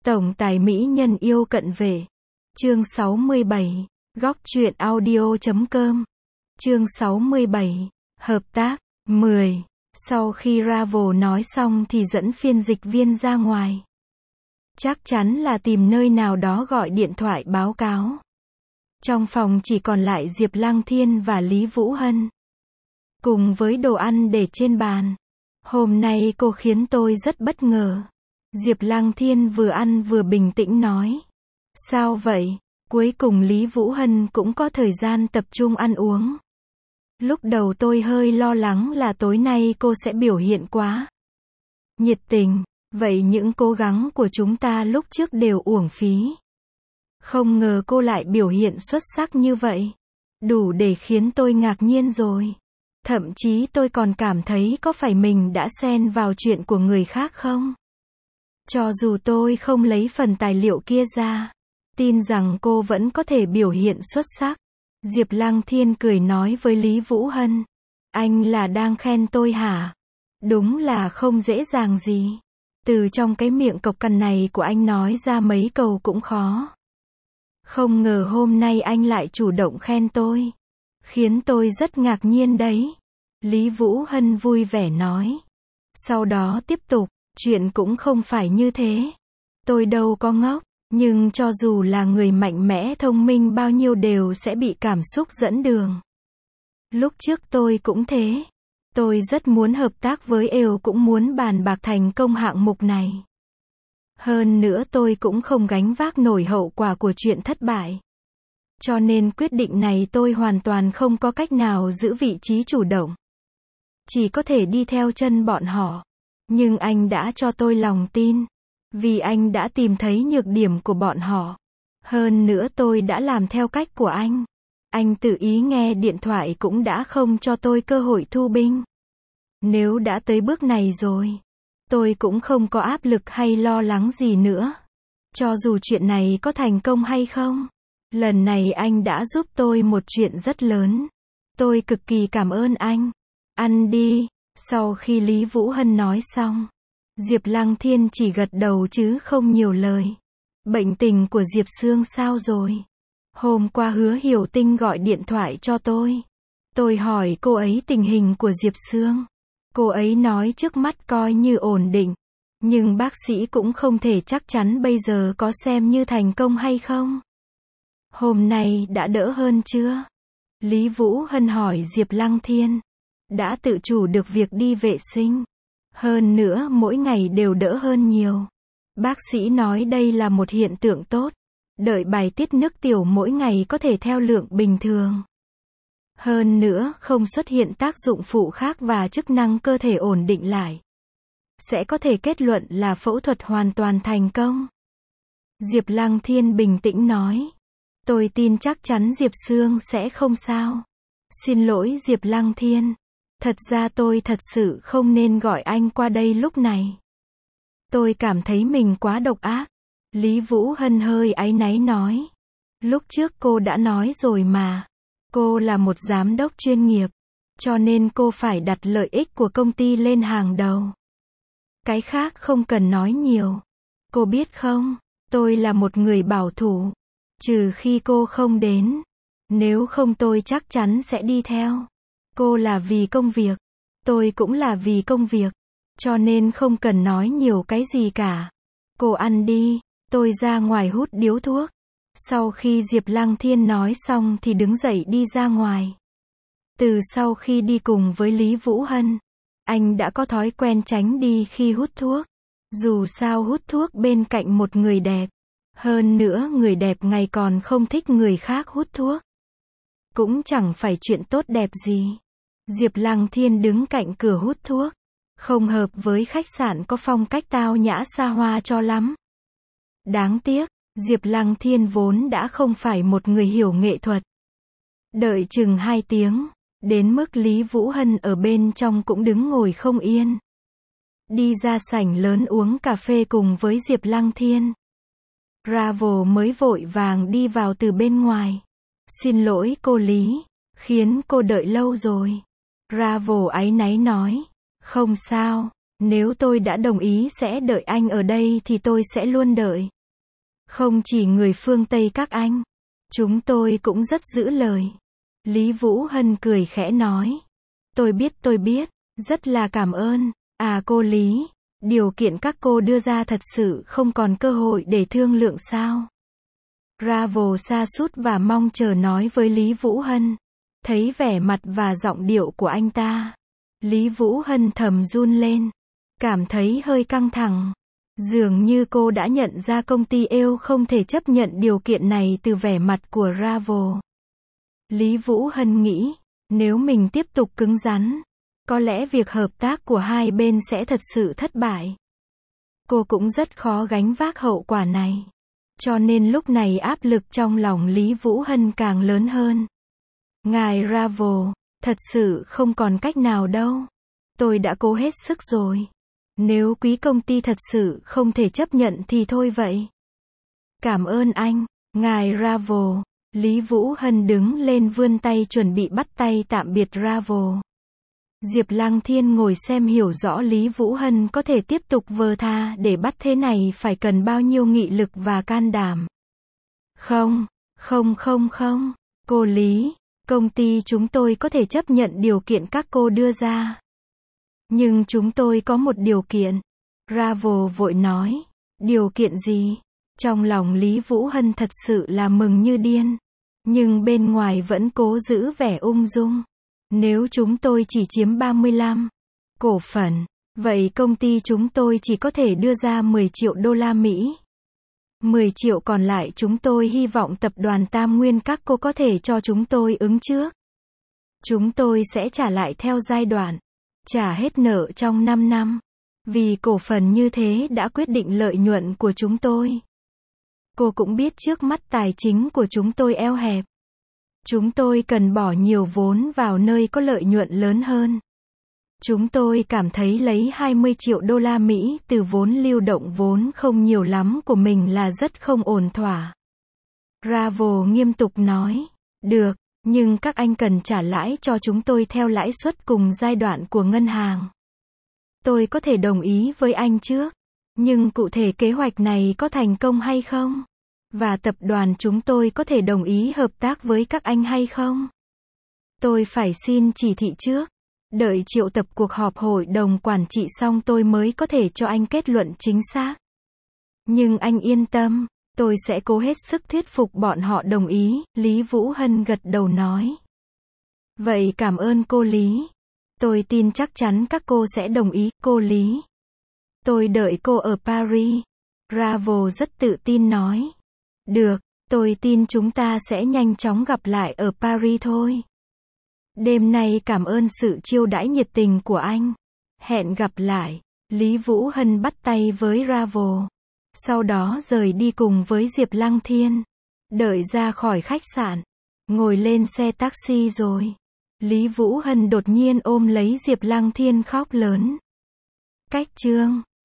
Tổng tài mỹ nhân yêu cận vệ. Chương 67. Góc truyện audio.com. Chương 67. Hợp tác. 10. Sau khi Ravel nói xong thì dẫn phiên dịch viên ra ngoài. Chắc chắn là tìm nơi nào đó gọi điện thoại báo cáo. Trong phòng chỉ còn lại Diệp Lăng Thiên và Lý Vũ Hân. Cùng với đồ ăn để trên bàn. Hôm nay cô khiến tôi rất bất ngờ. Diệp Lăng Thiên vừa ăn vừa bình tĩnh nói. Sao vậy? Cuối cùng Lý Vũ Hân cũng có thời gian tập trung ăn uống. Lúc đầu tôi hơi lo lắng là tối nay cô sẽ biểu hiện quá nhiệt tình, vậy những cố gắng của chúng ta lúc trước đều uổng phí. Không ngờ cô lại biểu hiện xuất sắc như vậy. Đủ để khiến tôi ngạc nhiên rồi. Thậm chí tôi còn cảm thấy có phải mình đã xen vào chuyện của người khác không? Cho dù tôi không lấy phần tài liệu kia ra, tin rằng cô vẫn có thể biểu hiện xuất sắc. Diệp Lăng Thiên cười nói với Lý Vũ Hân. Anh là đang khen tôi hả? Đúng là không dễ dàng gì. Từ trong cái miệng cộc cằn này của anh nói ra mấy câu cũng khó. Không ngờ hôm nay anh lại chủ động khen tôi. Khiến tôi rất ngạc nhiên đấy. Lý Vũ Hân vui vẻ nói. Sau đó tiếp tục, chuyện cũng không phải như thế. Tôi đâu có ngốc, nhưng cho dù là người mạnh mẽ thông minh bao nhiêu đều sẽ bị cảm xúc dẫn đường. Lúc trước tôi cũng thế. Tôi rất muốn hợp tác với EO, cũng muốn bàn bạc thành công hạng mục này. Hơn nữa tôi cũng không gánh vác nổi hậu quả của chuyện thất bại. Cho nên quyết định này tôi hoàn toàn không có cách nào giữ vị trí chủ động. Chỉ có thể đi theo chân bọn họ. Nhưng anh đã cho tôi lòng tin. Vì anh đã tìm thấy nhược điểm của bọn họ. Hơn nữa tôi đã làm theo cách của anh. Anh tự ý nghe điện thoại cũng đã không cho tôi cơ hội thu binh. Nếu đã tới bước này rồi, tôi cũng không có áp lực hay lo lắng gì nữa. Cho dù chuyện này có thành công hay không, lần này anh đã giúp tôi một chuyện rất lớn. Tôi cực kỳ cảm ơn anh. Ăn đi. Sau khi Lý Vũ Hân nói xong, Diệp Lăng Thiên chỉ gật đầu chứ không nhiều lời. Bệnh tình của Diệp Sương sao rồi? Hôm qua Hứa Hiểu Tinh gọi điện thoại cho tôi. Tôi hỏi cô ấy tình hình của Diệp Sương. Cô ấy nói trước mắt coi như ổn định. Nhưng bác sĩ cũng không thể chắc chắn bây giờ có xem như thành công hay không. Hôm nay đã đỡ hơn chưa? Lý Vũ Hân hỏi Diệp Lăng Thiên. Đã tự chủ được việc đi vệ sinh. Hơn nữa mỗi ngày đều đỡ hơn nhiều. Bác sĩ nói đây là một hiện tượng tốt. Đợi bài tiết nước tiểu mỗi ngày có thể theo lượng bình thường. Hơn nữa không xuất hiện tác dụng phụ khác và chức năng cơ thể ổn định lại. Sẽ có thể kết luận là phẫu thuật hoàn toàn thành công. Diệp Lăng Thiên bình tĩnh nói. Tôi tin chắc chắn Diệp Sương sẽ không sao. Xin lỗi Diệp Lăng Thiên. Thật ra tôi thật sự không nên gọi anh qua đây lúc này. Tôi cảm thấy mình quá độc ác. Lý Vũ Hân hơi áy náy nói. Lúc trước cô đã nói rồi mà. Cô là một giám đốc chuyên nghiệp. Cho nên cô phải đặt lợi ích của công ty lên hàng đầu. Cái khác không cần nói nhiều. Cô biết không, tôi là một người bảo thủ. Trừ khi cô không đến. Nếu không tôi chắc chắn sẽ đi theo. Cô là vì công việc. Tôi cũng là vì công việc. Cho nên không cần nói nhiều cái gì cả. Cô ăn đi. Tôi ra ngoài hút điếu thuốc. Sau khi Diệp Lăng Thiên nói xong thì đứng dậy đi ra ngoài. Từ sau khi đi cùng với Lý Vũ Hân, anh đã có thói quen tránh đi khi hút thuốc. Dù sao hút thuốc bên cạnh một người đẹp. Hơn nữa người đẹp ngày còn không thích người khác hút thuốc. Cũng chẳng phải chuyện tốt đẹp gì. Diệp Lăng Thiên đứng cạnh cửa hút thuốc. Không hợp với khách sạn có phong cách tao nhã xa hoa cho lắm. Đáng tiếc, Diệp Lăng Thiên vốn đã không phải một người hiểu nghệ thuật. Đợi chừng 2 tiếng, đến mức Lý Vũ Hân ở bên trong cũng đứng ngồi không yên. Đi ra sảnh lớn uống cà phê cùng với Diệp Lăng Thiên. Ravel mới vội vàng đi vào từ bên ngoài. Xin lỗi cô Lý, khiến cô đợi lâu rồi. Ravel áy náy nói. Không sao, nếu tôi đã đồng ý sẽ đợi anh ở đây thì tôi sẽ luôn đợi. Không chỉ người phương Tây các anh. Chúng tôi cũng rất giữ lời. Lý Vũ Hân cười khẽ nói. Tôi biết, rất là cảm ơn. À cô Lý, điều kiện các cô đưa ra thật sự không còn cơ hội để thương lượng sao? Bravo sa sút và mong chờ nói với Lý Vũ Hân. Thấy vẻ mặt và giọng điệu của anh ta, Lý Vũ Hân thầm run lên, cảm thấy hơi căng thẳng. Dường như cô đã nhận ra công ty EO không thể chấp nhận điều kiện này từ vẻ mặt của Bravo. Lý Vũ Hân nghĩ, nếu mình tiếp tục cứng rắn, có lẽ việc hợp tác của hai bên sẽ thật sự thất bại. Cô cũng rất khó gánh vác hậu quả này. Cho nên lúc này áp lực trong lòng Lý Vũ Hân càng lớn hơn. Ngài Bravo, thật sự không còn cách nào đâu. Tôi đã cố hết sức rồi. Nếu quý công ty thật sự không thể chấp nhận thì thôi vậy. Cảm ơn anh, ngài Bravo. Lý Vũ Hân đứng lên vươn tay chuẩn bị bắt tay tạm biệt Bravo. Diệp Lăng Thiên ngồi xem hiểu rõ Lý Vũ Hân có thể tiếp tục vờ tha để bắt thế này phải cần bao nhiêu nghị lực và can đảm. Không, cô Lý, công ty chúng tôi có thể chấp nhận điều kiện các cô đưa ra. Nhưng chúng tôi có một điều kiện. Bravo vội nói. Điều kiện gì? Trong lòng Lý Vũ Hân thật sự là mừng như điên. Nhưng bên ngoài vẫn cố giữ vẻ ung dung. Nếu chúng tôi chỉ chiếm 35 cổ phần, vậy công ty chúng tôi chỉ có thể đưa ra 10 triệu đô la Mỹ. 10 triệu còn lại chúng tôi hy vọng tập đoàn Tam Nguyên các cô có thể cho chúng tôi ứng trước. Chúng tôi sẽ trả lại theo giai đoạn. Trả hết nợ trong 5 năm. Vì cổ phần như thế đã quyết định lợi nhuận của chúng tôi. Cô cũng biết trước mắt tài chính của chúng tôi eo hẹp. Chúng tôi cần bỏ nhiều vốn vào nơi có lợi nhuận lớn hơn. Chúng tôi cảm thấy lấy 20 triệu đô la Mỹ từ vốn lưu động vốn không nhiều lắm của mình là rất không ổn thỏa. Bravo nghiêm túc nói. Được, nhưng các anh cần trả lãi cho chúng tôi theo lãi suất cùng giai đoạn của ngân hàng. Tôi có thể đồng ý với anh trước. Nhưng cụ thể kế hoạch này có thành công hay không? Và tập đoàn chúng tôi có thể đồng ý hợp tác với các anh hay không? Tôi phải xin chỉ thị trước. Đợi triệu tập cuộc họp hội đồng quản trị xong tôi mới có thể cho anh kết luận chính xác. Nhưng anh yên tâm, tôi sẽ cố hết sức thuyết phục bọn họ đồng ý, Lý Vũ Hân gật đầu nói. Vậy cảm ơn cô Lý. Tôi tin chắc chắn các cô sẽ đồng ý, cô Lý. Tôi đợi cô ở Paris. Bravo rất tự tin nói. Được, tôi tin chúng ta sẽ nhanh chóng gặp lại ở Paris thôi. Đêm nay cảm ơn sự chiêu đãi nhiệt tình của anh. Hẹn gặp lại. Lý Vũ Hân bắt tay với Bravo. Sau đó rời đi cùng với Diệp Lăng Thiên. Đợi ra khỏi khách sạn. Ngồi lên xe taxi rồi. Lý Vũ Hân đột nhiên ôm lấy Diệp Lăng Thiên khóc lớn. Cách chương